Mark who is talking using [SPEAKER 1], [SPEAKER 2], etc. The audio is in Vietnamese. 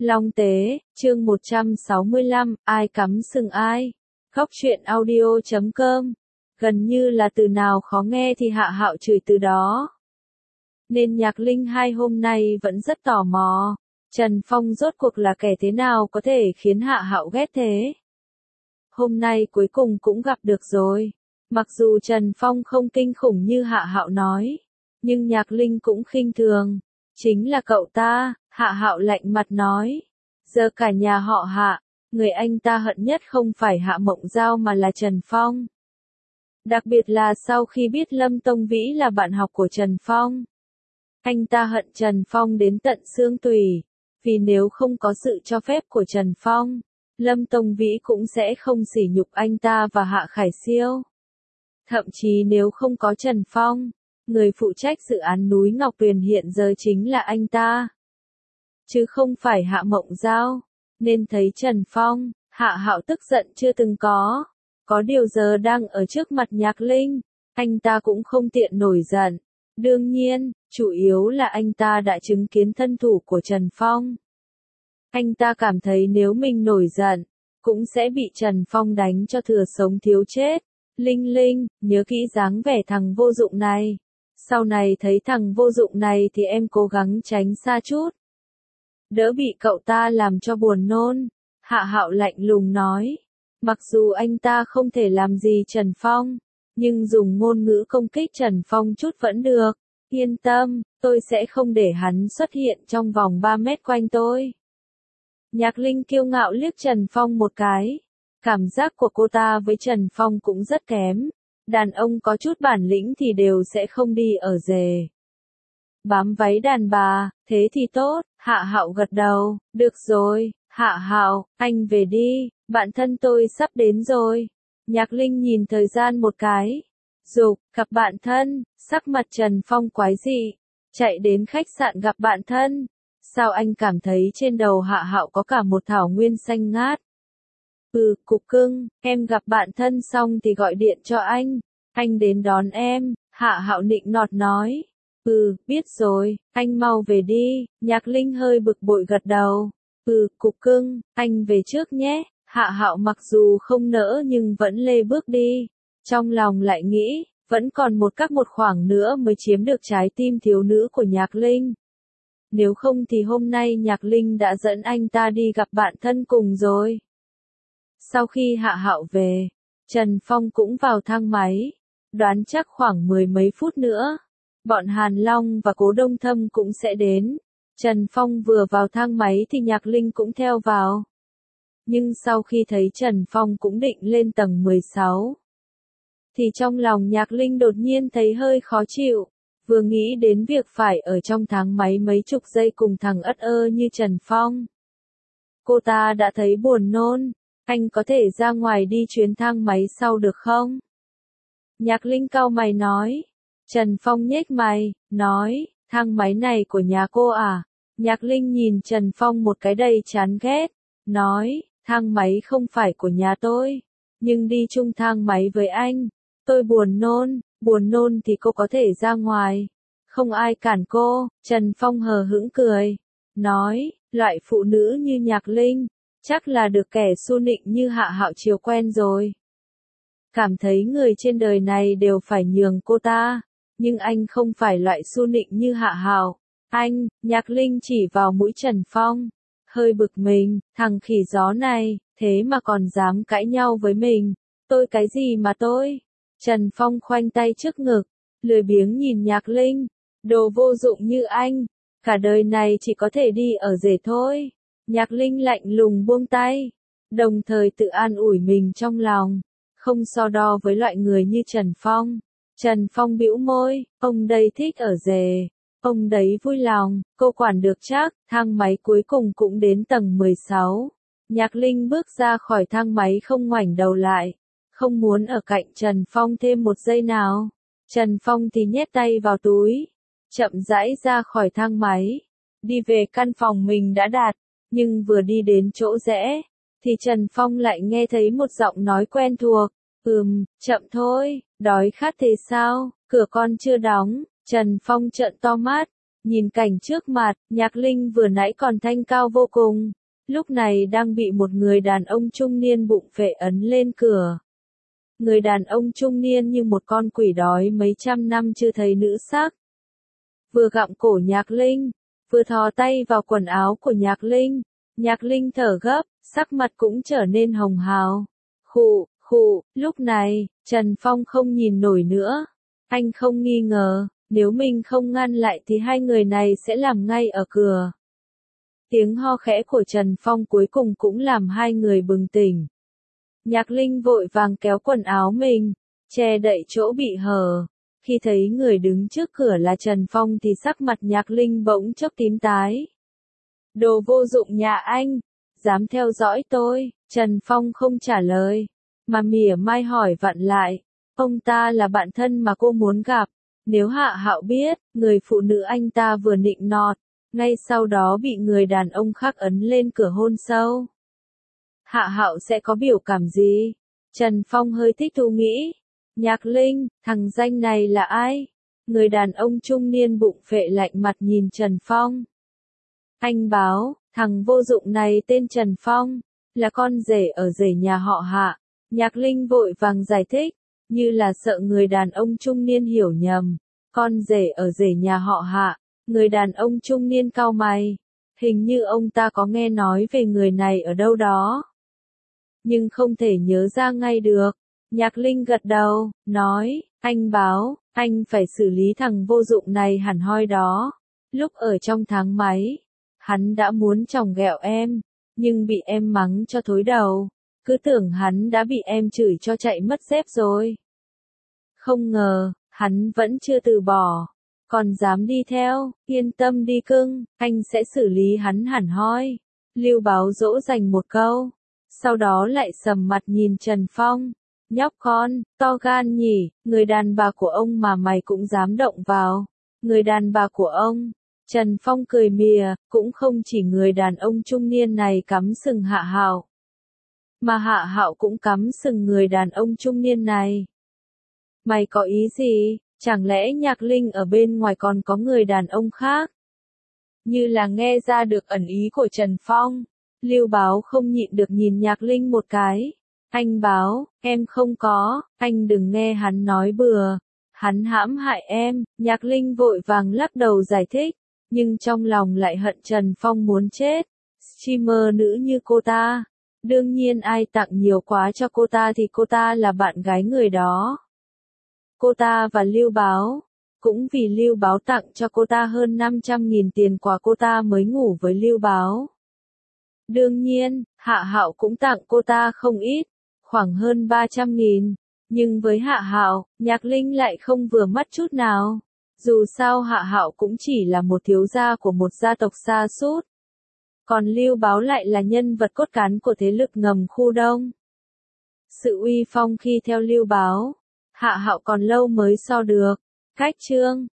[SPEAKER 1] Long Tế, chương 165, ai cắm sừng ai? Góc truyện audio.com. Gần như là từ nào khó nghe thì Hạ Hạo chửi từ đó. Nên Nhạc Linh hai hôm nay vẫn rất tò mò. Trần Phong rốt cuộc là kẻ thế nào có thể khiến Hạ Hạo ghét thế? Hôm nay cuối cùng cũng gặp được rồi. Mặc dù Trần Phong không kinh khủng như Hạ Hạo nói, nhưng Nhạc Linh cũng khinh thường. Chính là cậu ta, Hạ Hạo lạnh mặt nói. Giờ cả nhà họ Hạ, người anh ta hận nhất không phải Hạ Mộng Giao mà là Trần Phong. Đặc biệt là sau khi biết Lâm Tông Vĩ là bạn học của Trần Phong. Anh ta hận Trần Phong đến tận xương tủy, vì nếu không có sự cho phép của Trần Phong, Lâm Tông Vĩ cũng sẽ không sỉ nhục anh ta và Hạ Khải Siêu. Thậm chí nếu không có Trần Phong, người phụ trách dự án núi Ngọc Tuyền hiện giờ chính là anh ta, chứ không phải Hạ Mộng Giao. Nên thấy Trần Phong, Hạ Hạo tức giận chưa từng có. Có điều giờ đang ở trước mặt Nhạc Linh, anh ta cũng không tiện nổi giận. Đương nhiên, chủ yếu là anh ta đã chứng kiến thân thủ của Trần Phong. Anh ta cảm thấy nếu mình nổi giận, cũng sẽ bị Trần Phong đánh cho thừa sống thiếu chết. Linh Linh, nhớ kỹ dáng vẻ thằng vô dụng này. Sau này thấy thằng vô dụng này thì em cố gắng tránh xa chút, đỡ bị cậu ta làm cho buồn nôn. Hạ Hạo lạnh lùng nói. Mặc dù anh ta không thể làm gì Trần Phong, nhưng dùng ngôn ngữ công kích Trần Phong chút vẫn được. Yên tâm, tôi sẽ không để hắn xuất hiện trong vòng 3 mét quanh tôi. Nhạc Linh kiêu ngạo liếc Trần Phong một cái. Cảm giác của cô ta với Trần Phong cũng rất kém. Đàn ông có chút bản lĩnh thì đều sẽ không đi ở rề bám váy đàn bà, thế thì tốt. Hạ Hạo gật đầu. Được rồi, Hạ Hạo, anh về đi, bạn thân tôi sắp đến rồi. Nhạc Linh nhìn thời gian một cái. Dục, gặp bạn thân. Sắc mặt Trần Phong quái dị. Chạy đến khách sạn gặp bạn thân. Sao anh cảm thấy trên đầu Hạ Hạo có cả một thảo nguyên xanh ngát? Cục cưng, em gặp bạn thân xong thì gọi điện cho anh đến đón em. Hạ Hạo nịnh nọt nói. Biết rồi, anh mau về đi. Nhạc Linh hơi bực bội gật đầu. Cục cưng, anh về trước nhé. Hạ Hạo mặc dù không nỡ nhưng vẫn lê bước đi. Trong lòng lại nghĩ, vẫn còn một khoảng nữa mới chiếm được trái tim thiếu nữ của Nhạc Linh. Nếu không thì hôm nay Nhạc Linh đã dẫn anh ta đi gặp bạn thân cùng rồi. Sau khi Hạ Hạo về, Trần Phong cũng vào thang máy. Đoán chắc khoảng 10 mấy phút nữa, bọn Hàn Long và Cố Đông Thâm cũng sẽ đến. Trần Phong vừa vào thang máy thì Nhạc Linh cũng theo vào. Nhưng sau khi thấy Trần Phong cũng định lên tầng 16, thì trong lòng Nhạc Linh đột nhiên thấy hơi khó chịu. Vừa nghĩ đến việc phải ở trong thang máy mấy chục giây cùng thằng ất ơ như Trần Phong, cô ta đã thấy buồn nôn. Anh có thể ra ngoài đi chuyến thang máy sau được không? Nhạc Linh cau mày nói. Trần Phong nhếch mày, nói, thang máy này của nhà cô à? Nhạc Linh nhìn Trần Phong một cái đầy chán ghét, nói, thang máy không phải của nhà tôi, nhưng đi chung thang máy với anh, tôi buồn nôn thì cô có thể ra ngoài, không ai cản cô. Trần Phong hờ hững cười, nói, loại phụ nữ như Nhạc Linh, chắc là được kẻ xu nịnh như Hạ Hạo chiều quen rồi. Cảm thấy người trên đời này đều phải nhường cô ta, nhưng anh không phải loại xu nịnh như Hạ Hạo. Anh, Nhạc Linh chỉ vào mũi Trần Phong, hơi bực mình, thằng khỉ gió này, thế mà còn dám cãi nhau với mình. Tôi cái gì mà tôi? Trần Phong khoanh tay trước ngực, lười biếng nhìn Nhạc Linh, đồ vô dụng như anh, cả đời này chỉ có thể đi ở rể thôi. Nhạc Linh lạnh lùng buông tay, đồng thời tự an ủi mình trong lòng, không so đo với loại người như Trần Phong. Trần Phong bĩu môi, ông đây thích ở rể, ông đấy vui lòng, cô quản được chắc. Thang máy cuối cùng cũng đến tầng 16. Nhạc Linh bước ra khỏi thang máy không ngoảnh đầu lại, không muốn ở cạnh Trần Phong thêm một giây nào. Trần Phong thì nhét tay vào túi, chậm rãi ra khỏi thang máy, đi về căn phòng mình đã đặt. Nhưng vừa đi đến chỗ rẽ, thì Trần Phong lại nghe thấy một giọng nói quen thuộc. Chậm thôi, đói khát thế sao, cửa con chưa đóng. Trần Phong trợn to mắt, Nhìn cảnh trước mặt, Nhạc Linh vừa nãy còn thanh cao vô cùng, lúc này đang bị một người đàn ông trung niên bụng phệ ấn lên cửa. Người đàn ông trung niên như một con quỷ đói mấy trăm năm chưa thấy nữ sắc. Vừa gặm cổ Nhạc Linh, vừa thò tay vào quần áo của Nhạc Linh. Nhạc Linh thở gấp, sắc mặt cũng trở nên hồng hào. Khụ, lúc này, Trần Phong không nhìn nổi nữa. Anh không nghi ngờ, nếu mình không ngăn lại thì hai người này sẽ làm ngay ở cửa. Tiếng ho khẽ của Trần Phong cuối cùng cũng làm hai người bừng tỉnh. Nhạc Linh vội vàng kéo quần áo mình, che đậy chỗ bị hở. Khi thấy người đứng trước cửa là Trần Phong thì sắc mặt Nhạc Linh bỗng chốc tím tái. Đồ vô dụng nhà anh, dám theo dõi tôi, Trần Phong không trả lời, mà mỉa mai hỏi vặn lại. Ông ta là bạn thân mà cô muốn gặp, nếu Hạ Hạo biết, người phụ nữ anh ta vừa nịnh nọt, ngay sau đó bị người đàn ông khác ấn lên cửa hôn sâu. Hạ Hạo sẽ có biểu cảm gì? Trần Phong hơi thích thú nghĩ. Nhạc Linh, thằng danh này là ai? Người đàn ông trung niên bụng phệ lạnh mặt nhìn Trần Phong. Anh báo, thằng vô dụng này tên Trần Phong, là con rể ở rể nhà họ Hạ. Nhạc Linh vội vàng giải thích, như là sợ người đàn ông trung niên hiểu nhầm. Con rể ở rể nhà họ Hạ, người đàn ông trung niên cau mày. Hình như ông ta có nghe nói về người này ở đâu đó, nhưng không thể nhớ ra ngay được. Nhạc Linh gật đầu, nói, anh báo, anh phải xử lý thằng vô dụng này hẳn hoi đó. Lúc ở trong tháng máy, hắn đã muốn chòng ghẹo em, nhưng bị em mắng cho thối đầu. Cứ tưởng hắn đã bị em chửi cho chạy mất dép rồi. Không ngờ, hắn vẫn chưa từ bỏ, còn dám đi theo, yên tâm đi cưng, anh sẽ xử lý hắn hẳn hoi. Lưu Báo dỗ dành một câu, sau đó lại sầm mặt nhìn Trần Phong. Nhóc con, to gan nhỉ, người đàn bà của ông mà mày cũng dám động vào. Người đàn bà của ông. Trần Phong cười mỉa, cũng không chỉ người đàn ông trung niên này cắm sừng Hạ Hạo, mà Hạ Hạo cũng cắm sừng người đàn ông trung niên này. Mày có ý gì? Chẳng lẽ Nhạc Linh ở bên ngoài còn có người đàn ông khác? Như là nghe ra được ẩn ý của Trần Phong, Lưu Báo không nhịn được nhìn Nhạc Linh một cái. Anh Báo, em không có, anh đừng nghe hắn nói bừa. Hắn hãm hại em. Nhạc Linh vội vàng lắc đầu giải thích, nhưng trong lòng lại hận Trần Phong muốn chết. Streamer nữ như cô ta, đương nhiên ai tặng nhiều quá cho cô ta thì cô ta là bạn gái người đó. Cô ta và Lưu Báo, cũng vì Lưu Báo tặng cho cô ta hơn 500.000 tiền quà cô ta mới ngủ với Lưu Báo. Đương nhiên, Hạ Hạo cũng tặng cô ta không ít, khoảng hơn 300.000, nhưng với Hạ Hạo, Nhạc Linh lại không vừa mắt chút nào. Dù sao Hạ Hạo cũng chỉ là một thiếu gia của một gia tộc xa xút, còn Lưu Báo lại là nhân vật cốt cán của thế lực ngầm khu Đông. Sự uy phong khi theo Lưu Báo, Hạ Hạo còn lâu mới so được. Cách chương